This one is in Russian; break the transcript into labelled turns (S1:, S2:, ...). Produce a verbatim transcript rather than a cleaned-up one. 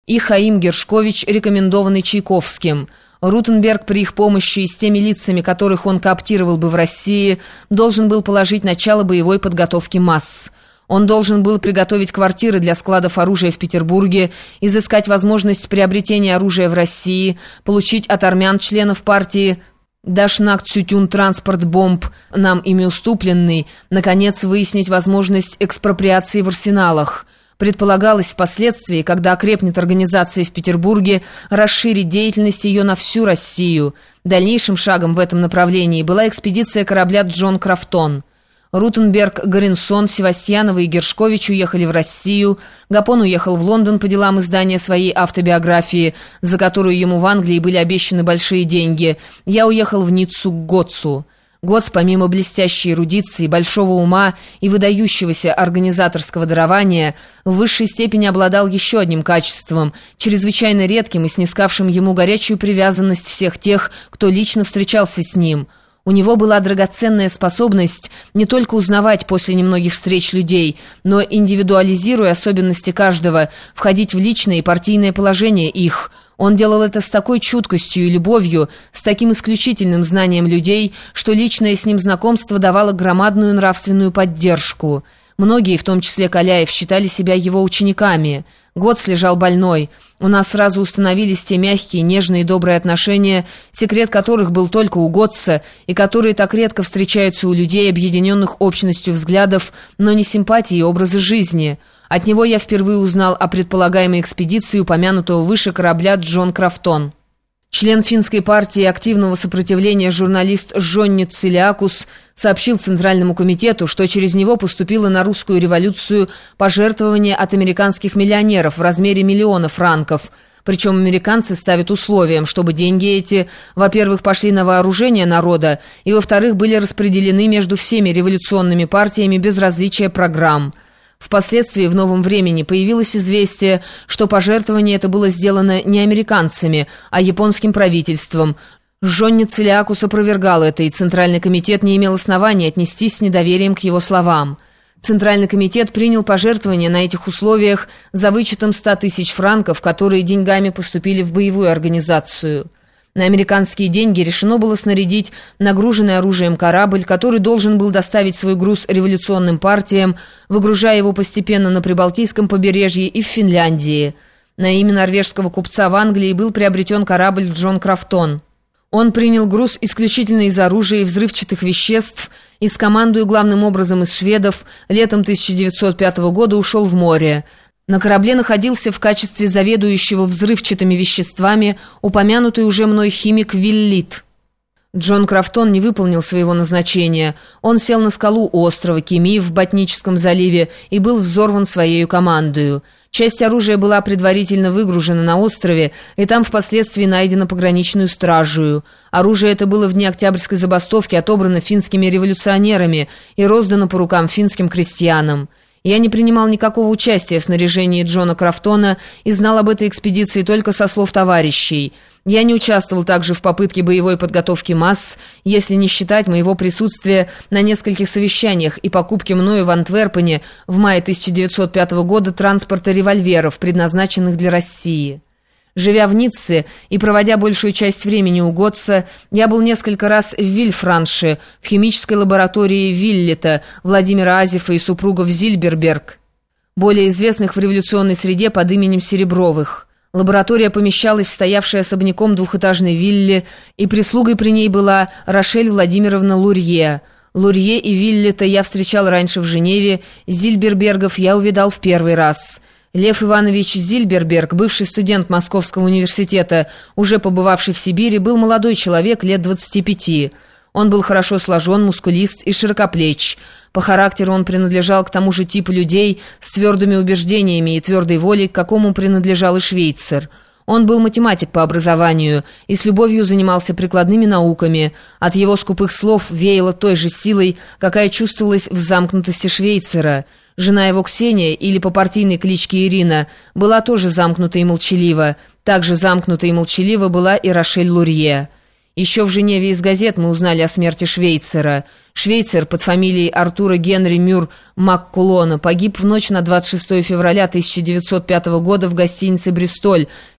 S1: и Хаим Гершкович, рекомендованный Чайковским. Рутенберг при их помощи и с теми лицами, которых он кооптировал бы в России, должен был положить начало боевой подготовке масс. Он должен был приготовить квартиры для складов оружия в Петербурге, изыскать возможность приобретения оружия в России, получить от армян членов партии Дашнак Цютюн транспорт бомб, нам ими уступленный, наконец выяснить возможность экспроприации в арсеналах. Предполагалось впоследствии, когда окрепнет организация в Петербурге, расширить деятельность ее на всю Россию. Дальнейшим шагом в этом направлении была экспедиция корабля «Джон Крафтон». Рутенберг, Горенсон, Севастьянова и Гершкович уехали в Россию. Гапон уехал в Лондон по делам издания своей автобиографии, за которую ему в Англии были обещаны большие деньги. Я уехал в Ниццу к Готцу. Готц, помимо блестящей эрудиции, большого ума и выдающегося организаторского дарования, в высшей степени обладал еще одним качеством, чрезвычайно редким и снискавшим ему горячую привязанность всех тех, кто лично встречался с ним. У него была драгоценная способность не только узнавать после немногих встреч людей, но, индивидуализируя особенности каждого, входить в личное и партийное положение их. Он делал это с такой чуткостью и любовью, с таким исключительным знанием людей, что личное с ним знакомство давало громадную нравственную поддержку. Многие, в том числе Каляев, считали себя его учениками. Готц лежал больной. У нас сразу установились те мягкие, нежные и добрые отношения, секрет которых был только у Готца, и которые так редко встречаются у людей, объединенных общностью взглядов, но не симпатии и образа жизни. От него я впервые узнал о предполагаемой экспедиции упомянутого выше корабля «Джон Крафтон». Член финской партии активного сопротивления журналист Жонни Цилиакус сообщил Центральному комитету, что через него поступило на русскую революцию пожертвование от американских миллионеров в размере миллиона франков. Причем американцы ставят условием, чтобы деньги эти, во-первых, пошли на вооружение народа, и, во-вторых, были распределены между всеми революционными партиями без различия программ. Впоследствии в «Новом времени» появилось известие, что пожертвование это было сделано не американцами, а японским правительством. Жонни Цилиакус опровергал это, и Центральный комитет не имел оснований отнестись с недоверием к его словам. Центральный комитет принял пожертвование на этих условиях за вычетом ста тысяч франков, которые деньгами поступили в боевую организацию. На американские деньги решено было снарядить нагруженный оружием корабль, который должен был доставить свой груз революционным партиям, выгружая его постепенно на Прибалтийском побережье и в Финляндии. На имя норвежского купца в Англии был приобретен корабль «Джон Крафтон». Он принял груз исключительно из оружия и взрывчатых веществ и с командой главным образом из шведов летом тысяча девятьсот пятого года ушел в море. На корабле находился в качестве заведующего взрывчатыми веществами упомянутый уже мной химик Виллит. Джон Крафтон не выполнил своего назначения. Он сел на скалу острова Кеми в Ботническом заливе и был взорван своею командою. Часть оружия была предварительно выгружена на острове, и там впоследствии найдено пограничную стражею. Оружие это было в дни Октябрьской забастовки отобрано финскими революционерами и роздано по рукам финским крестьянам. Я не принимал никакого участия в снаряжении Джона Крафтона и знал об этой экспедиции только со слов товарищей. Я не участвовал также в попытке боевой подготовки масс, если не считать моего присутствия на нескольких совещаниях и покупки мною в Антверпене в мае тысяча девятьсот пятого года транспорта револьверов, предназначенных для России. Живя в Ницце и проводя большую часть времени у Готца, я был несколько раз в Вильфранше, в химической лаборатории Виллета, Владимира Азефа и супругов Зильберберг, более известных в революционной среде под именем Серебровых. Лаборатория помещалась в стоявшей особняком двухэтажной вилле, и прислугой при ней была Рошель Владимировна Лурье. Лурье и Виллета я встречал раньше в Женеве, Зильбербергов я увидал в первый раз. Лев Иванович Зильберберг, бывший студент Московского университета, уже побывавший в Сибири, был молодой человек лет двадцати пяти. Он был хорошо сложен, мускулист и широкоплеч. По характеру он принадлежал к тому же типу людей с твердыми убеждениями и твердой волей, к какому принадлежал и швейцар. Он был математик по образованию и с любовью занимался прикладными науками. От его скупых слов веяло той же силой, какая чувствовалась в замкнутости швейцара. Жена его Ксения, или по партийной кличке Ирина, была тоже замкнута и молчалива. Также замкнута и молчалива была и Рошель Лурье. Еще в Женеве из газет мы узнали о смерти Швейцера. Швейцер под фамилией Артура Генри Мюр Маккулона погиб в ночь на двадцать шестое февраля тысяча девятьсот пятого года в гостинице «Бристоль»,